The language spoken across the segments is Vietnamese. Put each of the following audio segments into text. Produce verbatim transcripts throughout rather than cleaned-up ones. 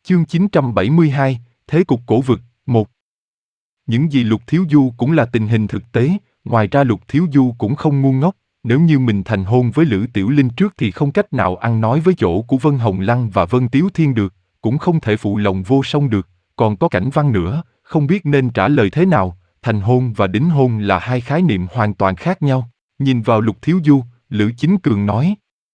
Chương chín trăm bảy mươi hai, Thế cục cổ vực, một. Những gì Lục Thiếu Du cũng là tình hình thực tế, ngoài ra Lục Thiếu Du cũng không ngu ngốc, nếu như mình thành hôn với Lữ Tiểu Linh trước thì không cách nào ăn nói với chỗ của Vân Hồng Lăng và Vân Tiếu Thiên được, cũng không thể phụ lòng vô song được, còn có Cảnh Văn nữa, không biết nên trả lời thế nào, thành hôn và đính hôn là hai khái niệm hoàn toàn khác nhau. Nhìn vào Lục Thiếu Du, Lữ Chính Cường nói: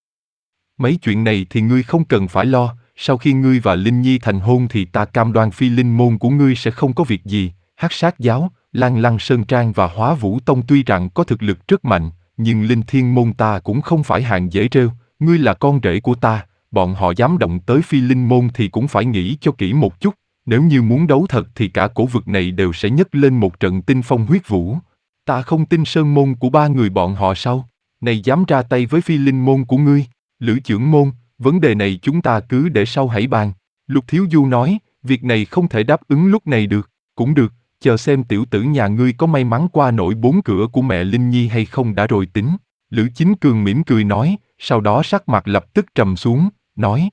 mấy chuyện này thì ngươi không cần phải lo, sau khi ngươi và Linh Nhi thành hôn thì ta cam đoan Phi Linh môn của ngươi sẽ không có việc gì. Hắc Sát giáo, Lan Lăng Sơn Trang và Hóa Vũ Tông tuy rằng có thực lực rất mạnh, nhưng Linh Thiên môn ta cũng không phải hạng dễ trêu, ngươi là con rể của ta, bọn họ dám động tới Phi Linh môn thì cũng phải nghĩ cho kỹ một chút, nếu như muốn đấu thật thì cả cổ vực này đều sẽ nhấc lên một trận tinh phong huyết vũ. Ta không tin sơn môn của ba người bọn họ sao? Này dám ra tay với Phi Linh môn của ngươi? Lữ trưởng môn, vấn đề này chúng ta cứ để sau hãy bàn. Lục Thiếu Du nói, việc này không thể đáp ứng lúc này được. Cũng được, chờ xem tiểu tử nhà ngươi có may mắn qua nổi bốn cửa của mẹ Linh Nhi hay không đã rồi tính. Lữ Chính Cường mỉm cười nói, sau đó sắc mặt lập tức trầm xuống, nói: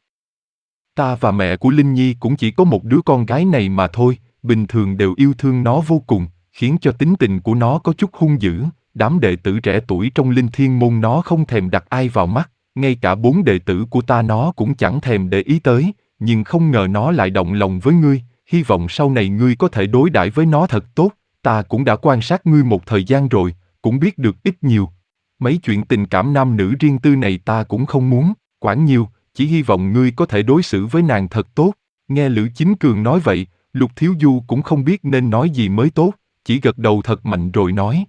ta và mẹ của Linh Nhi cũng chỉ có một đứa con gái này mà thôi, bình thường đều yêu thương nó vô cùng, khiến cho tính tình của nó có chút hung dữ, đám đệ tử trẻ tuổi trong Linh Thiên môn nó không thèm đặt ai vào mắt, ngay cả bốn đệ tử của ta nó cũng chẳng thèm để ý tới, nhưng không ngờ nó lại động lòng với ngươi, hy vọng sau này ngươi có thể đối đãi với nó thật tốt, ta cũng đã quan sát ngươi một thời gian rồi, cũng biết được ít nhiều. Mấy chuyện tình cảm nam nữ riêng tư này ta cũng không muốn quản nhiều, chỉ hy vọng ngươi có thể đối xử với nàng thật tốt. Nghe Lữ Chính Cường nói vậy, Lục Thiếu Du cũng không biết nên nói gì mới tốt, chỉ gật đầu thật mạnh rồi nói: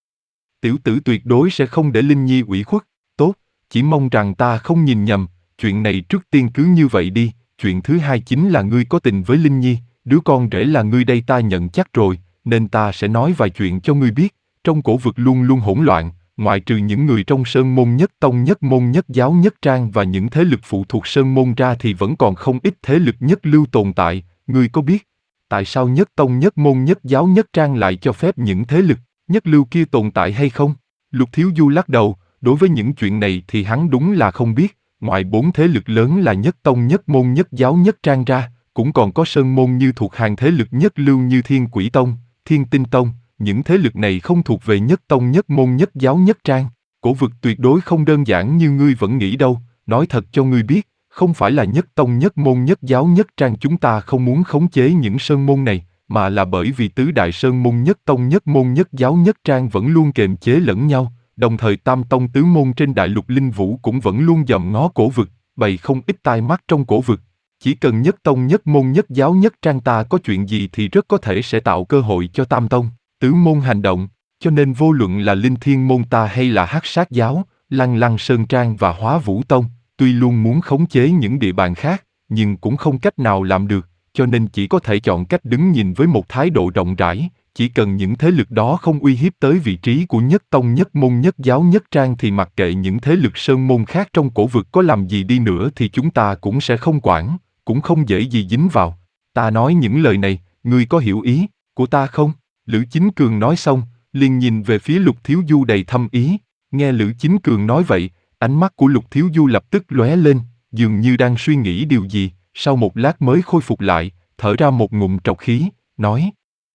tiểu tử tuyệt đối sẽ không để Linh Nhi ủy khuất. Tốt, chỉ mong rằng ta không nhìn nhầm, chuyện này trước tiên cứ như vậy đi. Chuyện thứ hai chính là ngươi có tình với Linh Nhi, đứa con rể là ngươi đây ta nhận chắc rồi, nên ta sẽ nói vài chuyện cho ngươi biết. Trong cổ vực luôn luôn hỗn loạn, ngoại trừ những người trong sơn môn nhất tông nhất môn nhất giáo nhất trang và những thế lực phụ thuộc sơn môn ra thì vẫn còn không ít thế lực nhất lưu tồn tại. Ngươi có biết tại sao nhất tông nhất môn nhất giáo nhất trang lại cho phép những thế lực nhất lưu kia tồn tại hay không? Lục Thiếu Du lắc đầu, đối với những chuyện này thì hắn đúng là không biết. Ngoài bốn thế lực lớn là nhất tông nhất môn nhất giáo nhất trang ra, cũng còn có sơn môn như thuộc hàng thế lực nhất lưu như Thiên Quỷ Tông, Thiên Tinh Tông. Những thế lực này không thuộc về nhất tông nhất môn nhất giáo nhất trang. Cổ vực tuyệt đối không đơn giản như ngươi vẫn nghĩ đâu. Nói thật cho ngươi biết, không phải là nhất tông nhất môn nhất giáo nhất trang chúng ta không muốn khống chế những sơn môn này, mà là bởi vì tứ đại sơn môn nhất tông nhất môn nhất giáo nhất trang vẫn luôn kềm chế lẫn nhau. Đồng thời tam tông tứ môn trên đại lục linh vũ cũng vẫn luôn dòm ngó cổ vực, bày không ít tai mắt trong cổ vực. Chỉ cần nhất tông nhất môn nhất giáo nhất trang ta có chuyện gì thì rất có thể sẽ tạo cơ hội cho tam tông tứ môn hành động, cho nên vô luận là Linh Thiên môn ta hay là Hắc Sát giáo, Lăng Lăng Sơn Trang và Hóa Vũ Tông, tuy luôn muốn khống chế những địa bàn khác, nhưng cũng không cách nào làm được, cho nên chỉ có thể chọn cách đứng nhìn với một thái độ rộng rãi. Chỉ cần những thế lực đó không uy hiếp tới vị trí của nhất tông nhất môn nhất giáo nhất trang thì mặc kệ những thế lực sơn môn khác trong cổ vực có làm gì đi nữa thì chúng ta cũng sẽ không quản, cũng không dễ gì dính vào. Ta nói những lời này, ngươi có hiểu ý của ta không? Lữ Chính Cường nói xong, liền nhìn về phía Lục Thiếu Du đầy thâm ý. Nghe Lữ Chính Cường nói vậy, ánh mắt của Lục Thiếu Du lập tức lóe lên, dường như đang suy nghĩ điều gì, sau một lát mới khôi phục lại, thở ra một ngụm trọc khí, nói: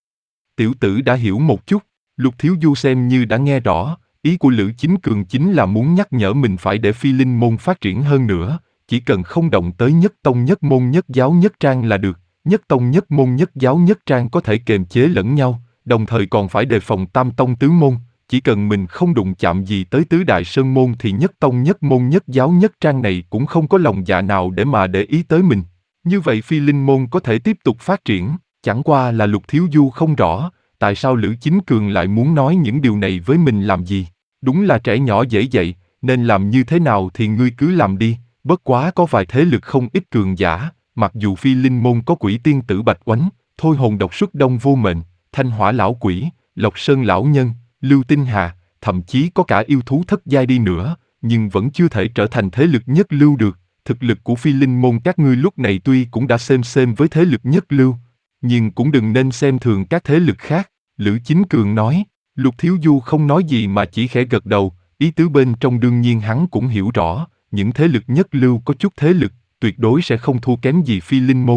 tiểu tử đã hiểu một chút. Lục Thiếu Du xem như đã nghe rõ, ý của Lữ Chính Cường chính là muốn nhắc nhở mình phải để Phi Linh môn phát triển hơn nữa, chỉ cần không động tới nhất tông nhất môn nhất giáo nhất trang là được. Nhất tông nhất môn nhất giáo nhất trang có thể kềm chế lẫn nhau, đồng thời còn phải đề phòng tam tông tứ môn. Chỉ cần mình không đụng chạm gì tới tứ đại sơn môn thì nhất tông nhất môn nhất giáo nhất trang này cũng không có lòng dạ nào để mà để ý tới mình. Như vậy Phi Linh môn có thể tiếp tục phát triển. Chẳng qua là Lục Thiếu Du không rõ, tại sao Lữ Chính Cường lại muốn nói những điều này với mình làm gì. Đúng là trẻ nhỏ dễ dạy, nên làm như thế nào thì ngươi cứ làm đi, bất quá có vài thế lực không ít cường giả, mặc dù Phi Linh môn có Quỷ Tiên Tử Bạch Oánh, Thôi Hồn Độc Xuất Đông Vô Mệnh, Thanh Hỏa Lão Quỷ, Lộc Sơn Lão Nhân, Lưu Tinh Hà, thậm chí có cả yêu thú thất giai đi nữa, nhưng vẫn chưa thể trở thành thế lực nhất lưu được. Thực lực của Phi Linh môn các ngươi lúc này tuy cũng đã xem xem với thế lực nhất lưu, nhưng cũng đừng nên xem thường các thế lực khác. Lữ Chính Cường nói. Lục Thiếu Du không nói gì mà chỉ khẽ gật đầu, ý tứ bên trong đương nhiên hắn cũng hiểu rõ, những thế lực nhất lưu có chút thế lực, tuyệt đối sẽ không thua kém gì Phi Linh môn,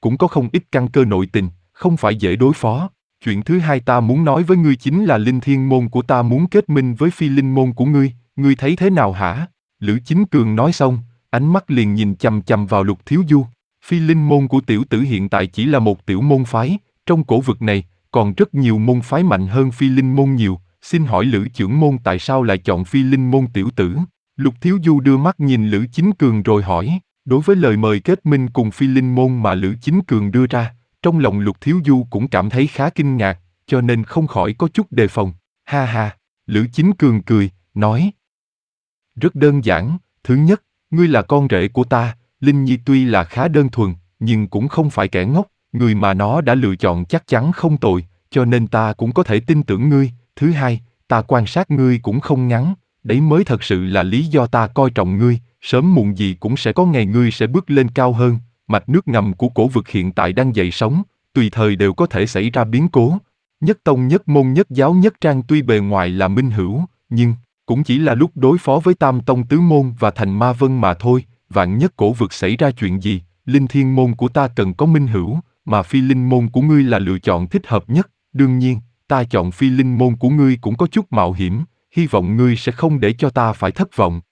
cũng có không ít căn cơ nội tình, không phải dễ đối phó. Chuyện thứ hai ta muốn nói với ngươi chính là linh thiên môn của ta muốn kết minh với phi linh môn của ngươi, ngươi thấy thế nào hả? Lữ Chính Cường nói xong, ánh mắt liền nhìn chằm chằm vào Lục Thiếu Du. Phi linh môn của tiểu tử hiện tại chỉ là một tiểu môn phái, trong cổ vực này, còn rất nhiều môn phái mạnh hơn phi linh môn nhiều, xin hỏi Lữ trưởng môn tại sao lại chọn phi linh môn tiểu tử? Lục Thiếu Du đưa mắt nhìn Lữ Chính Cường rồi hỏi, đối với lời mời kết minh cùng phi linh môn mà Lữ Chính Cường đưa ra, trong lòng Lục Thiếu Du cũng cảm thấy khá kinh ngạc, cho nên không khỏi có chút đề phòng. Ha ha, Lữ Chính Cường cười, nói. Rất đơn giản, thứ nhất, ngươi là con rể của ta, Linh Nhi tuy là khá đơn thuần, nhưng cũng không phải kẻ ngốc, người mà nó đã lựa chọn chắc chắn không tồi, cho nên ta cũng có thể tin tưởng ngươi. Thứ hai, ta quan sát ngươi cũng không ngắn, đấy mới thật sự là lý do ta coi trọng ngươi, sớm muộn gì cũng sẽ có ngày ngươi sẽ bước lên cao hơn, mạch nước ngầm của cổ vực hiện tại đang dậy sóng, tùy thời đều có thể xảy ra biến cố. Nhất tông nhất môn nhất giáo nhất trang tuy bề ngoài là minh hữu, nhưng cũng chỉ là lúc đối phó với tam tông tứ môn và thành ma vân mà thôi, vạn nhất cổ vực xảy ra chuyện gì, linh thiên môn của ta cần có minh hữu, mà phi linh môn của ngươi là lựa chọn thích hợp nhất, đương nhiên, ta chọn phi linh môn của ngươi cũng có chút mạo hiểm, hy vọng ngươi sẽ không để cho ta phải thất vọng.